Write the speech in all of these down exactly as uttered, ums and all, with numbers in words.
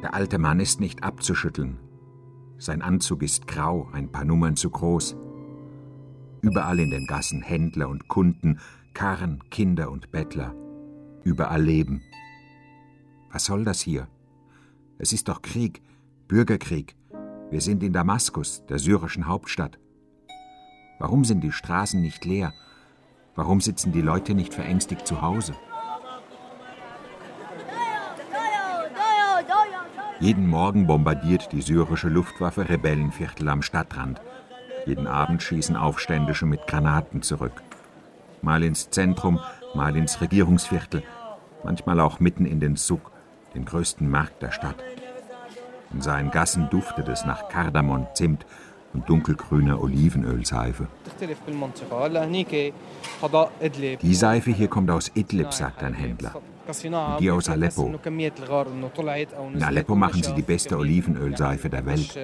Der alte Mann ist nicht abzuschütteln. Sein Anzug ist grau, ein paar Nummern zu groß. Überall in den Gassen Händler und Kunden, Karren, Kinder und Bettler. Überall Leben. Was soll das hier? Es ist doch Krieg, Bürgerkrieg. Wir sind in Damaskus, der syrischen Hauptstadt. Warum sind die Straßen nicht leer? Warum sitzen die Leute nicht verängstigt zu Hause? Jeden Morgen bombardiert die syrische Luftwaffe Rebellenviertel am Stadtrand. Jeden Abend schießen Aufständische mit Granaten zurück. Mal ins Zentrum, mal ins Regierungsviertel, manchmal auch mitten in den Souk, den größten Markt der Stadt. In seinen Gassen duftet es nach Kardamom, Zimt und dunkelgrüner Olivenölseife. Die Seife hier kommt aus Idlib, sagt ein Händler. Und die aus Aleppo. In Aleppo machen sie die beste Olivenölseife der Welt.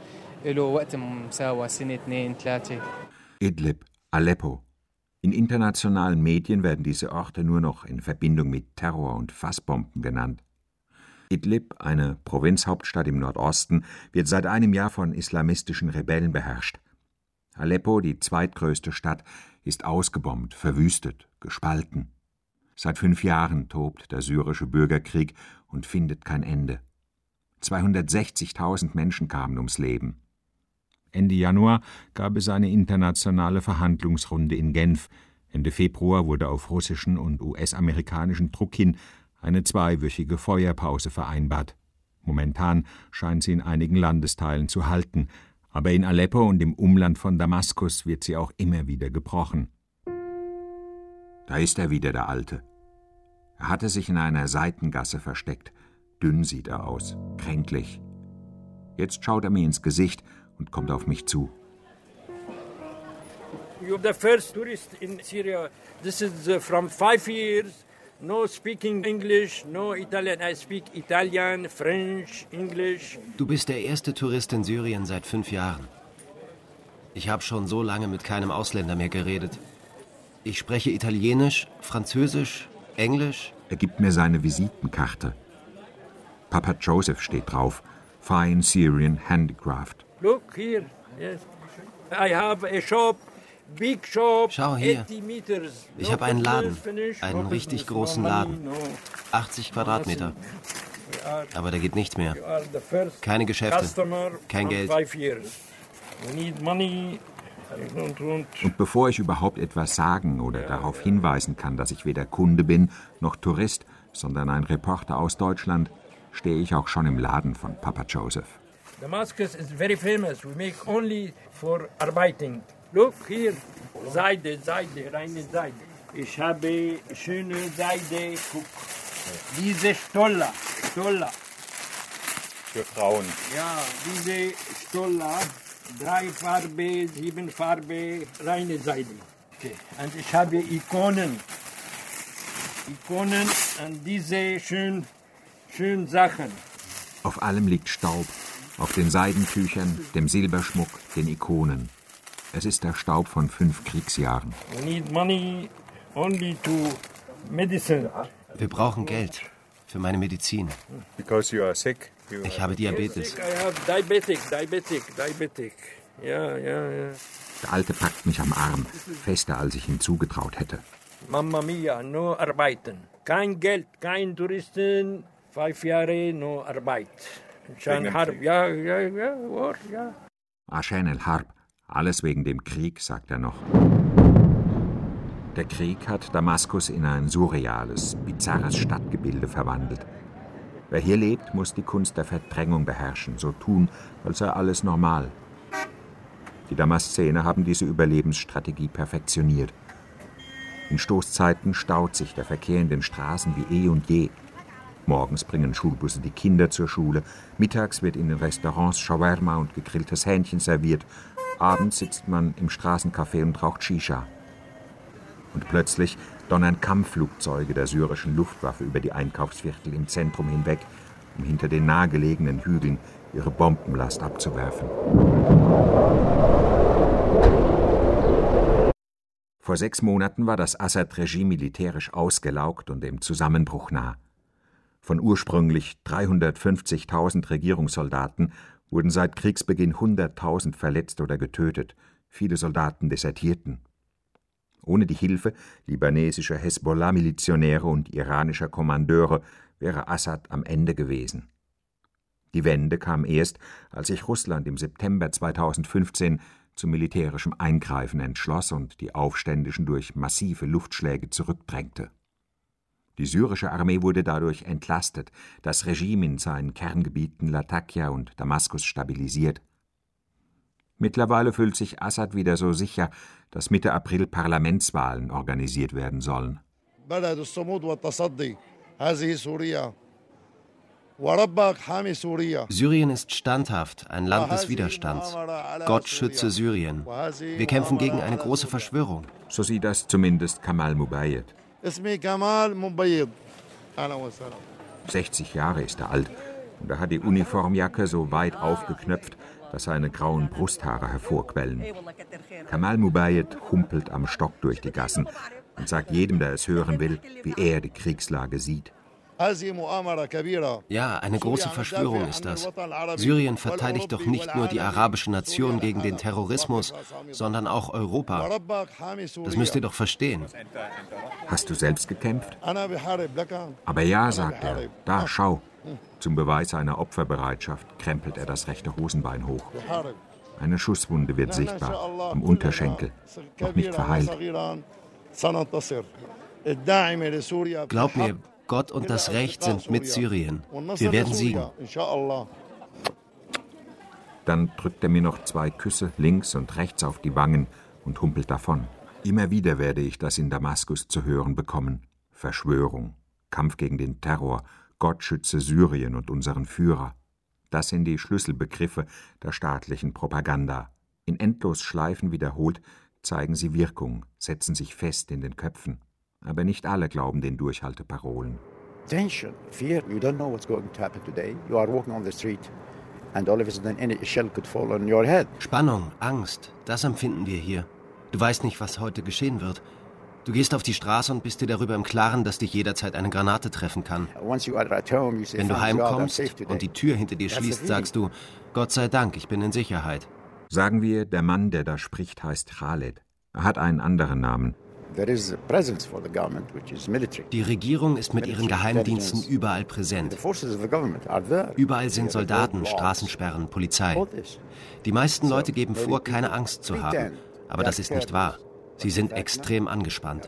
Idlib, Aleppo. In internationalen Medien werden diese Orte nur noch in Verbindung mit Terror und Fassbomben genannt. Idlib, eine Provinzhauptstadt im Nordosten, wird seit einem Jahr von islamistischen Rebellen beherrscht. Aleppo, die zweitgrößte Stadt, ist ausgebombt, verwüstet, gespalten. Seit fünf Jahren tobt der syrische Bürgerkrieg und findet kein Ende. zweihundertsechzigtausend Menschen kamen ums Leben. Ende Januar gab es eine internationale Verhandlungsrunde in Genf. Ende Februar wurde auf russischen und U S-amerikanischen Druck hin eine zweiwöchige Feuerpause vereinbart. Momentan scheint sie in einigen Landesteilen zu halten, aber in Aleppo und im Umland von Damaskus wird sie auch immer wieder gebrochen. Da ist er wieder, der Alte. Er hatte sich in einer Seitengasse versteckt. Dünn sieht er aus, kränklich. Jetzt schaut er mir ins Gesicht und kommt auf mich zu. You're the first tourist in Syria. This is uh, from five years. No speaking English, no Italian. I speak Italian, French, English. Du bist der erste Tourist in Syrien seit fünf Jahren. Ich habe schon so lange mit keinem Ausländer mehr geredet. Ich spreche Italienisch, Französisch, Englisch. Er gibt mir seine Visitenkarte. Papa Joseph steht drauf. Fine Syrian Handicraft. Look here. Yes. I have a shop. Big shop, schau hier, meters. Ich habe einen Laden, einen richtig großen Laden, achtzig Quadratmeter. Aber da geht nichts mehr. Keine Geschäfte, kein Geld. Und bevor ich überhaupt etwas sagen oder darauf hinweisen kann, dass ich weder Kunde bin, noch Tourist, sondern ein Reporter aus Deutschland, stehe ich auch schon im Laden von Papa Joseph. Damascus is very famous. We make only for arbeiting. Look here, Seide, Seide, reine Seide. Ich habe schöne Seide, guck. Diese Stoller, Stoller. Für Frauen. Ja, diese Stoller, drei Farbe, sieben Farbe, reine Seide. Okay. Und ich habe Ikonen. Ikonen und diese schön, schön Sachen. Auf allem liegt Staub. Auf den Seidentüchern, dem Silberschmuck, den Ikonen. Es ist der Staub von fünf Kriegsjahren. We need money only to medicine. Wir brauchen Geld für meine Medizin. Because you are sick. You ich habe Diabetes. I have diabetic, diabetic, diabetic. Ja, ja, ja. Der Alte packt mich am Arm, fester als ich ihm zugetraut hätte. Mamma mia, no arbeiten. Kein Geld, kein Touristen. Fünf Jahre, no Arbeit. Schan Harb, ja, ja, ja, war, ja. Aschen el Harb. Alles wegen dem Krieg, sagt er noch. Der Krieg hat Damaskus in ein surreales, bizarres Stadtgebilde verwandelt. Wer hier lebt, muss die Kunst der Verdrängung beherrschen, so tun, als sei alles normal. Die Damaszener haben diese Überlebensstrategie perfektioniert. In Stoßzeiten staut sich der Verkehr in den Straßen wie eh und je. Morgens bringen Schulbusse die Kinder zur Schule, mittags wird in den Restaurants Shawarma und gegrilltes Hähnchen serviert, abends sitzt man im Straßencafé und raucht Shisha. Und plötzlich donnern Kampfflugzeuge der syrischen Luftwaffe über die Einkaufsviertel im Zentrum hinweg, um hinter den nahegelegenen Hügeln ihre Bombenlast abzuwerfen. Vor sechs Monaten war das Assad-Regime militärisch ausgelaugt und dem Zusammenbruch nah. Von ursprünglich dreihundertfünfzigtausend Regierungssoldaten wurden seit Kriegsbeginn hunderttausend verletzt oder getötet. Viele Soldaten desertierten. Ohne die Hilfe libanesischer Hezbollah-Milizionäre und iranischer Kommandeure wäre Assad am Ende gewesen. Die Wende kam erst, als sich Russland im September zweitausendfünfzehn zum militärischen Eingreifen entschloss und die Aufständischen durch massive Luftschläge zurückdrängte. Die syrische Armee wurde dadurch entlastet, das Regime in seinen Kerngebieten Latakia und Damaskus stabilisiert. Mittlerweile fühlt sich Assad wieder so sicher, dass Mitte April Parlamentswahlen organisiert werden sollen. Syrien ist standhaft, ein Land des Widerstands. Gott schütze Syrien. Wir kämpfen gegen eine große Verschwörung. So sieht das zumindest Kamal Mubayed. sechzig Jahre ist er alt und er hat die Uniformjacke so weit aufgeknöpft, dass seine grauen Brusthaare hervorquellen. Kamal Mubayed humpelt am Stock durch die Gassen und sagt jedem, der es hören will, wie er die Kriegslage sieht. Ja, eine große Verschwörung ist das. Syrien verteidigt doch nicht nur die arabische Nation gegen den Terrorismus, sondern auch Europa. Das müsst ihr doch verstehen. Hast du selbst gekämpft? Aber ja, sagt er. Da, schau. Zum Beweis seiner Opferbereitschaft krempelt er das rechte Hosenbein hoch. Eine Schusswunde wird sichtbar, am Unterschenkel, noch nicht verheilt. Glaub mir, Gott und das Recht sind mit Syrien. Wir werden siegen. Dann drückt er mir noch zwei Küsse links und rechts auf die Wangen und humpelt davon. Immer wieder werde ich das in Damaskus zu hören bekommen. Verschwörung, Kampf gegen den Terror, Gott schütze Syrien und unseren Führer. Das sind die Schlüsselbegriffe der staatlichen Propaganda. In Endlosschleifen wiederholt zeigen sie Wirkung, setzen sich fest in den Köpfen. Aber nicht alle glauben den Durchhalteparolen. Tension, fear, you don't know what's going to happen today. You are walking on the street and all of a sudden any shell could fall on your head. Spannung, Angst, das empfinden wir hier. Du weißt nicht, was heute geschehen wird. Du gehst auf die Straße und bist dir darüber im Klaren, dass dich jederzeit eine Granate treffen kann. Wenn du heimkommst und die Tür hinter dir schließt, sagst du, Gott sei Dank, ich bin in Sicherheit. Sagen wir, der Mann, der da spricht, heißt Khaled. Er hat einen anderen Namen. Die Regierung ist mit ihren Geheimdiensten überall präsent. Überall sind Soldaten, Straßensperren, Polizei. Die meisten Leute geben vor, keine Angst zu haben. Aber das ist nicht wahr. Sie sind extrem angespannt.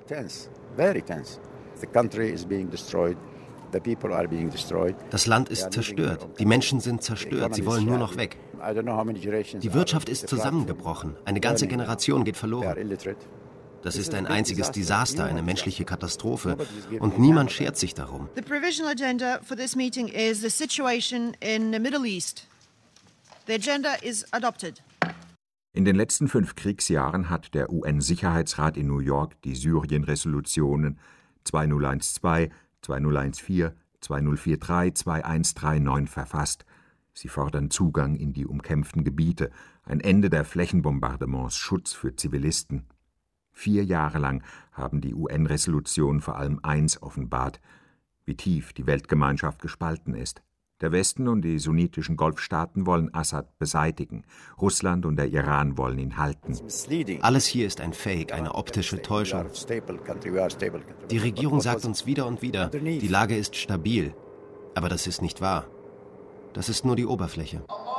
Das Land ist zerstört. Die Menschen sind zerstört. Sie wollen nur noch weg. Die Wirtschaft ist zusammengebrochen. Eine ganze Generation geht verloren. Das ist ein einziges Desaster, eine menschliche Katastrophe. Und niemand schert sich darum. The provisional agenda for this meeting is the situation in the Middle East. The agenda is adopted. In den letzten fünf Kriegsjahren hat der U N-Sicherheitsrat in New York die Syrien-Resolutionen zweitausendzwei, zweitausendvierzehn, zweitausendvierunddreißig, zweitausendeinhundertneununddreißig verfasst. Sie fordern Zugang in die umkämpften Gebiete, ein Ende der Flächenbombardements, Schutz für Zivilisten. Vier Jahre lang haben die U N-Resolutionen vor allem eins offenbart, wie tief die Weltgemeinschaft gespalten ist. Der Westen und die sunnitischen Golfstaaten wollen Assad beseitigen. Russland und der Iran wollen ihn halten. Alles hier ist ein Fake, eine optische Täuschung. Die Regierung sagt uns wieder und wieder, die Lage ist stabil. Aber das ist nicht wahr. Das ist nur die Oberfläche.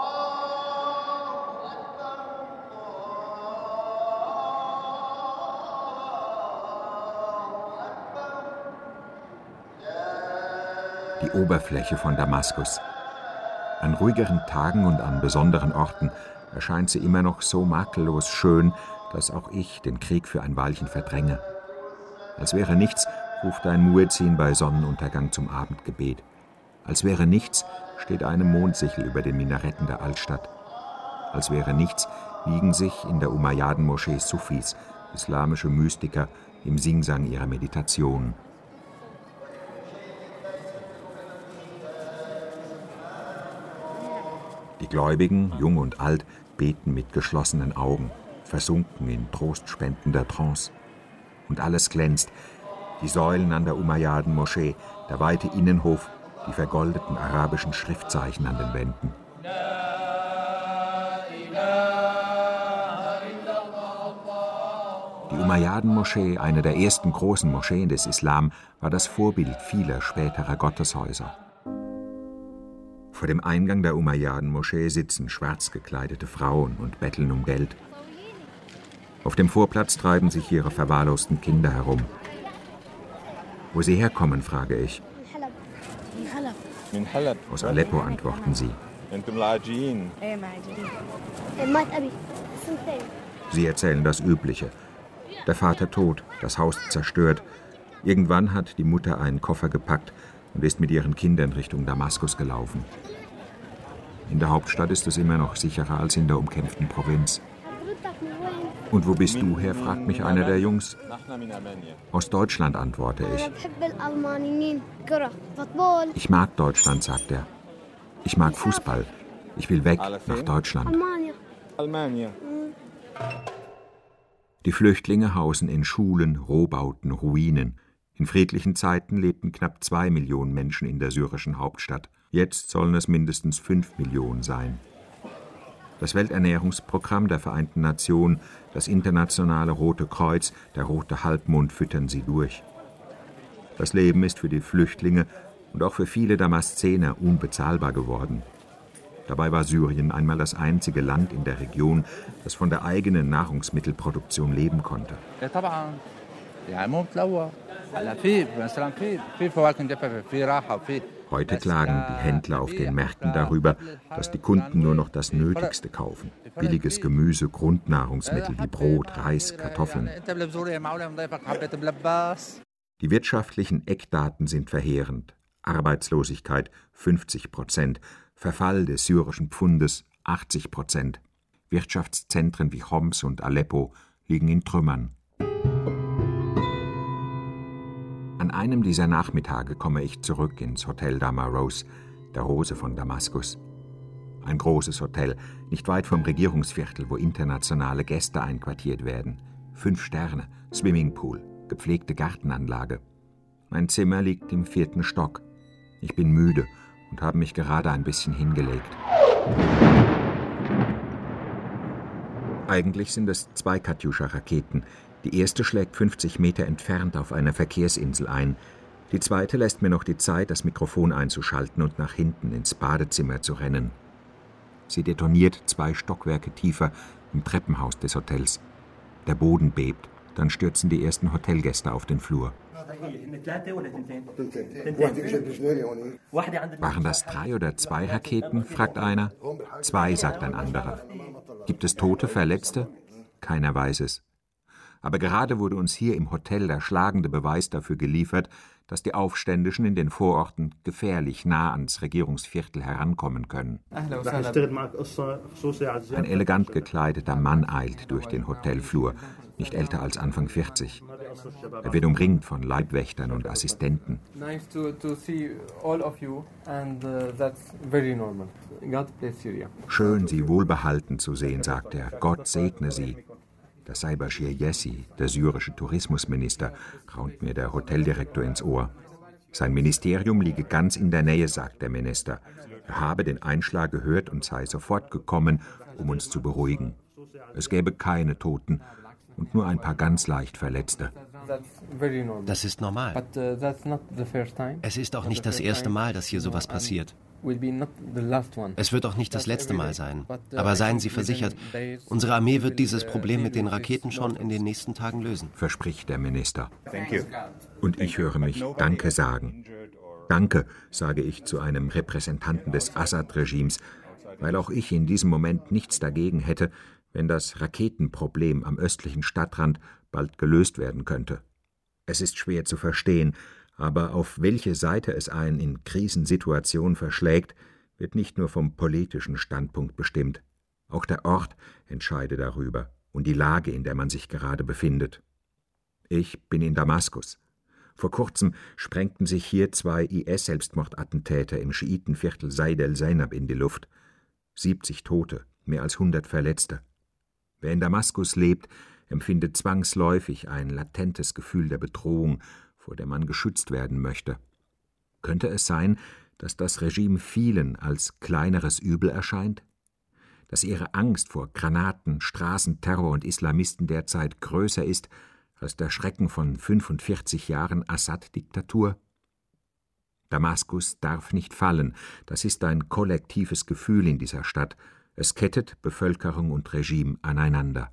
Die Oberfläche von Damaskus. An ruhigeren Tagen und an besonderen Orten erscheint sie immer noch so makellos schön, dass auch ich den Krieg für ein Weilchen verdränge. Als wäre nichts, ruft ein Muezzin bei Sonnenuntergang zum Abendgebet. Als wäre nichts, steht eine Mondsichel über den Minaretten der Altstadt. Als wäre nichts, wiegen sich in der Umayyaden-Moschee Sufis, islamische Mystiker, im Singsang ihrer Meditationen. Die Gläubigen, jung und alt, beten mit geschlossenen Augen, versunken in trostspendender Trance. Und alles glänzt. Die Säulen an der Umayyaden-Moschee, der weite Innenhof, die vergoldeten arabischen Schriftzeichen an den Wänden. Die Umayyaden-Moschee, eine der ersten großen Moscheen des Islam, war das Vorbild vieler späterer Gotteshäuser. Vor dem Eingang der Umayyaden-Moschee sitzen schwarz gekleidete Frauen und betteln um Geld. Auf dem Vorplatz treiben sich ihre verwahrlosten Kinder herum. Wo sie herkommen, frage ich. Aus Aleppo, antworten sie. Sie erzählen das Übliche. Der Vater tot, das Haus zerstört. Irgendwann hat die Mutter einen Koffer gepackt und ist mit ihren Kindern Richtung Damaskus gelaufen. In der Hauptstadt ist es immer noch sicherer als in der umkämpften Provinz. Und wo bist du her, fragt mich einer der Jungs. Aus Deutschland, antworte ich. Ich mag Deutschland, sagt er. Ich mag Fußball. Ich will weg nach Deutschland. Die Flüchtlinge hausen in Schulen, Rohbauten, Ruinen. In friedlichen Zeiten lebten knapp zwei Millionen Menschen in der syrischen Hauptstadt. Jetzt sollen es mindestens fünf Millionen sein. Das Welternährungsprogramm der Vereinten Nationen, das Internationale Rote Kreuz, der Rote Halbmond füttern sie durch. Das Leben ist für die Flüchtlinge und auch für viele Damaszener unbezahlbar geworden. Dabei war Syrien einmal das einzige Land in der Region, das von der eigenen Nahrungsmittelproduktion leben konnte. Heute klagen die Händler auf den Märkten darüber, dass die Kunden nur noch das Nötigste kaufen. Billiges Gemüse, Grundnahrungsmittel wie Brot, Reis, Kartoffeln. Die wirtschaftlichen Eckdaten sind verheerend. Arbeitslosigkeit fünfzig Prozent, Verfall des syrischen Pfundes achtzig Prozent. Wirtschaftszentren wie Homs und Aleppo liegen in Trümmern. An einem dieser Nachmittage komme ich zurück ins Hotel Damaros, der Rose von Damaskus. Ein großes Hotel, nicht weit vom Regierungsviertel, wo internationale Gäste einquartiert werden. Fünf Sterne, Swimmingpool, gepflegte Gartenanlage. Mein Zimmer liegt im vierten Stock. Ich bin müde und habe mich gerade ein bisschen hingelegt. Eigentlich sind es zwei Katjuscha-Raketen. Die erste schlägt fünfzig Meter entfernt auf einer Verkehrsinsel ein. Die zweite lässt mir noch die Zeit, das Mikrofon einzuschalten und nach hinten ins Badezimmer zu rennen. Sie detoniert zwei Stockwerke tiefer im Treppenhaus des Hotels. Der Boden bebt, dann stürzen die ersten Hotelgäste auf den Flur. Waren das drei oder zwei Raketen, fragt einer. Zwei, sagt ein anderer. Gibt es Tote, Verletzte? Keiner weiß es. Aber gerade wurde uns hier im Hotel der schlagende Beweis dafür geliefert, dass die Aufständischen in den Vororten gefährlich nah ans Regierungsviertel herankommen können. Ein elegant gekleideter Mann eilt durch den Hotelflur, nicht älter als Anfang vierzig. Er wird umringt von Leibwächtern und Assistenten. Schön, Sie wohlbehalten zu sehen, sagt er. Gott segne Sie. Das sei Bashir Yessi, der syrische Tourismusminister, raunt mir der Hoteldirektor ins Ohr. Sein Ministerium liege ganz in der Nähe, sagt der Minister. Er habe den Einschlag gehört und sei sofort gekommen, um uns zu beruhigen. Es gäbe keine Toten und nur ein paar ganz leicht Verletzte. Das ist normal. Es ist auch nicht das erste Mal, dass hier sowas passiert. Es wird auch nicht das letzte Mal sein. Aber seien Sie versichert, unsere Armee wird dieses Problem mit den Raketen schon in den nächsten Tagen lösen. Verspricht der Minister. Und ich höre mich Danke sagen. Danke, sage ich zu einem Repräsentanten des Assad-Regimes, weil auch ich in diesem Moment nichts dagegen hätte, wenn das Raketenproblem am östlichen Stadtrand bald gelöst werden könnte. Es ist schwer zu verstehen, aber auf welche Seite es einen in Krisensituationen verschlägt, wird nicht nur vom politischen Standpunkt bestimmt. Auch der Ort entscheide darüber und die Lage, in der man sich gerade befindet. Ich bin in Damaskus. Vor kurzem sprengten sich hier zwei I S-Selbstmordattentäter im Schiitenviertel Said el-Zainab in die Luft. siebzig Tote, mehr als hundert Verletzte. Wer in Damaskus lebt, empfindet zwangsläufig ein latentes Gefühl der Bedrohung, vor der man geschützt werden möchte. Könnte es sein, dass das Regime vielen als kleineres Übel erscheint? Dass ihre Angst vor Granaten, Straßenterror und Islamisten derzeit größer ist als der Schrecken von fünfundvierzig Jahren Assad-Diktatur? Damaskus darf nicht fallen, das ist ein kollektives Gefühl in dieser Stadt. Es kettet Bevölkerung und Regime aneinander.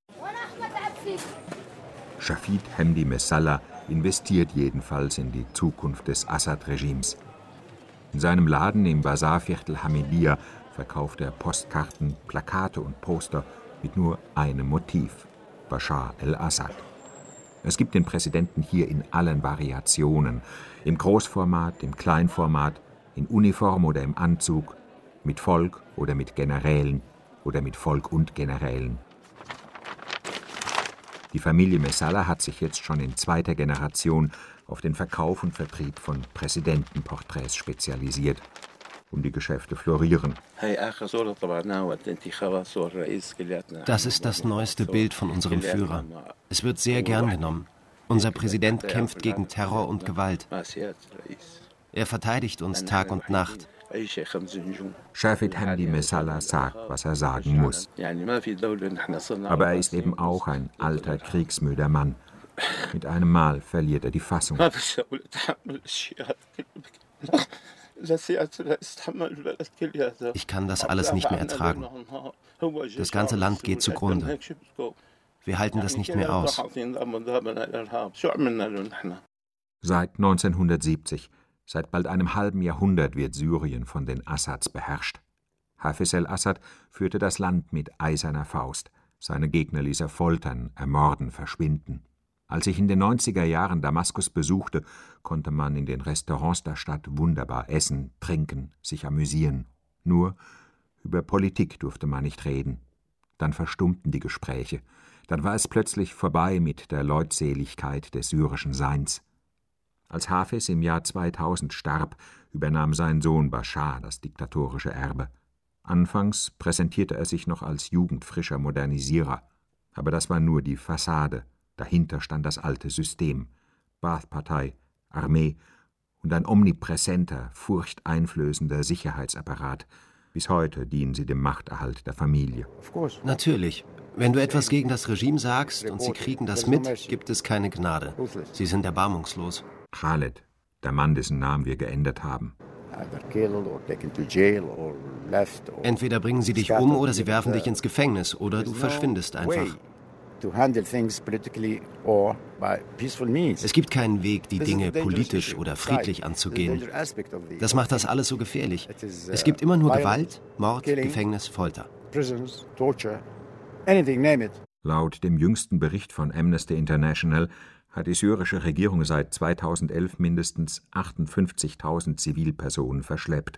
Shafid Hamdi Messalah investiert jedenfalls in die Zukunft des Assad-Regimes. In seinem Laden im Bazarviertel Hamidiya verkauft er Postkarten, Plakate und Poster mit nur einem Motiv: Bashar el-Assad. Es gibt den Präsidenten hier in allen Variationen, im Großformat, im Kleinformat, in Uniform oder im Anzug, mit Volk oder mit Generälen oder mit Volk und Generälen. Die Familie Messalah hat sich jetzt schon in zweiter Generation auf den Verkauf und Vertrieb von Präsidentenporträts spezialisiert. Und die Geschäfte florieren. Das ist das neueste Bild von unserem Führer. Es wird sehr gern genommen. Unser Präsident kämpft gegen Terror und Gewalt. Er verteidigt uns Tag und Nacht. Shafid Hamdi Messalah sagt, was er sagen muss. Aber er ist eben auch ein alter, kriegsmüder Mann. Mit einem Mal verliert er die Fassung. Ich kann das alles nicht mehr ertragen. Das ganze Land geht zugrunde. Wir halten das nicht mehr aus. Seit neunzehnhundertsiebzig, seit bald einem halben Jahrhundert wird Syrien von den Assads beherrscht. Hafiz el-Assad führte das Land mit eiserner Faust. Seine Gegner ließ er foltern, ermorden, verschwinden. Als ich in den neunziger Jahren Damaskus besuchte, konnte man in den Restaurants der Stadt wunderbar essen, trinken, sich amüsieren. Nur über Politik durfte man nicht reden. Dann verstummten die Gespräche. Dann war es plötzlich vorbei mit der Leutseligkeit des syrischen Seins. Als Hafiz im Jahr zweitausend starb, übernahm sein Sohn Bashar das diktatorische Erbe. Anfangs präsentierte er sich noch als jugendfrischer Modernisierer. Aber das war nur die Fassade. Dahinter stand das alte System, Baath-Partei, Armee und ein omnipräsenter, furchteinflößender Sicherheitsapparat. Bis heute dienen sie dem Machterhalt der Familie. Natürlich. Wenn du etwas gegen das Regime sagst und sie kriegen das mit, gibt es keine Gnade. Sie sind erbarmungslos. Khaled, der Mann, dessen Namen wir geändert haben. Entweder bringen sie dich um oder sie werfen dich ins Gefängnis oder du verschwindest einfach. Es gibt keinen Weg, die Dinge politisch oder friedlich anzugehen. Das macht das alles so gefährlich. Es gibt immer nur Gewalt, Mord, Gefängnis, Folter. Laut dem jüngsten Bericht von Amnesty International hat die syrische Regierung seit zweitausendelf mindestens achtundfünfzigtausend Zivilpersonen verschleppt.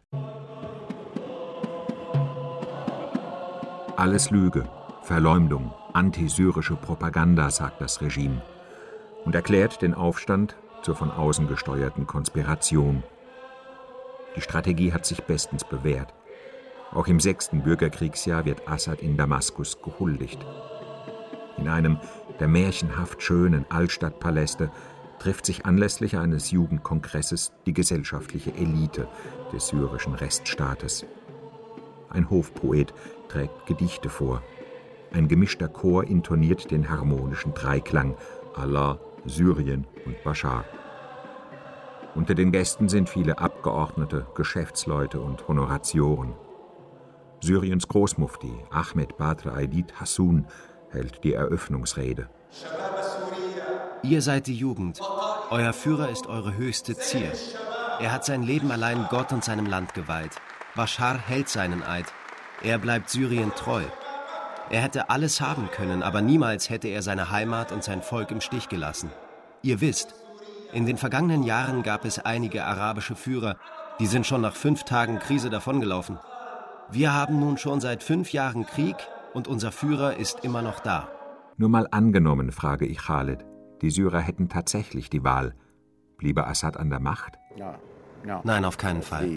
Alles Lüge, Verleumdung, antisyrische Propaganda, sagt das Regime und erklärt den Aufstand zur von außen gesteuerten Konspiration. Die Strategie hat sich bestens bewährt. Auch im sechsten Bürgerkriegsjahr wird Assad in Damaskus gehuldigt. In einem der märchenhaft schönen Altstadtpaläste trifft sich anlässlich eines Jugendkongresses die gesellschaftliche Elite des syrischen Reststaates. Ein Hofpoet trägt Gedichte vor. Ein gemischter Chor intoniert den harmonischen Dreiklang Allah, Syrien und Bashar. Unter den Gästen sind viele Abgeordnete, Geschäftsleute und Honoratioren. Syriens Großmufti Ahmed Badr Aidid Hassun hält die Eröffnungsrede. Ihr seid die Jugend. Euer Führer ist eure höchste Zier. Er hat sein Leben allein Gott und seinem Land geweiht. Bashar hält seinen Eid. Er bleibt Syrien treu. Er hätte alles haben können, aber niemals hätte er seine Heimat und sein Volk im Stich gelassen. Ihr wisst, in den vergangenen Jahren gab es einige arabische Führer, die sind schon nach fünf Tagen Krise davongelaufen. Wir haben nun schon seit fünf Jahren Krieg und unser Führer ist immer noch da. Nur mal angenommen, frage ich Khaled, die Syrer hätten tatsächlich die Wahl. Bliebe Assad an der Macht? Nein, auf keinen Fall.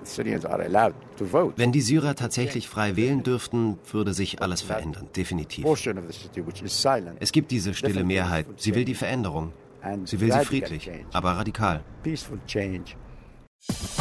Wenn die Syrer tatsächlich frei wählen dürften, würde sich alles verändern, definitiv. Es gibt diese stille Mehrheit, sie will die Veränderung. Sie will sie friedlich, aber radikal.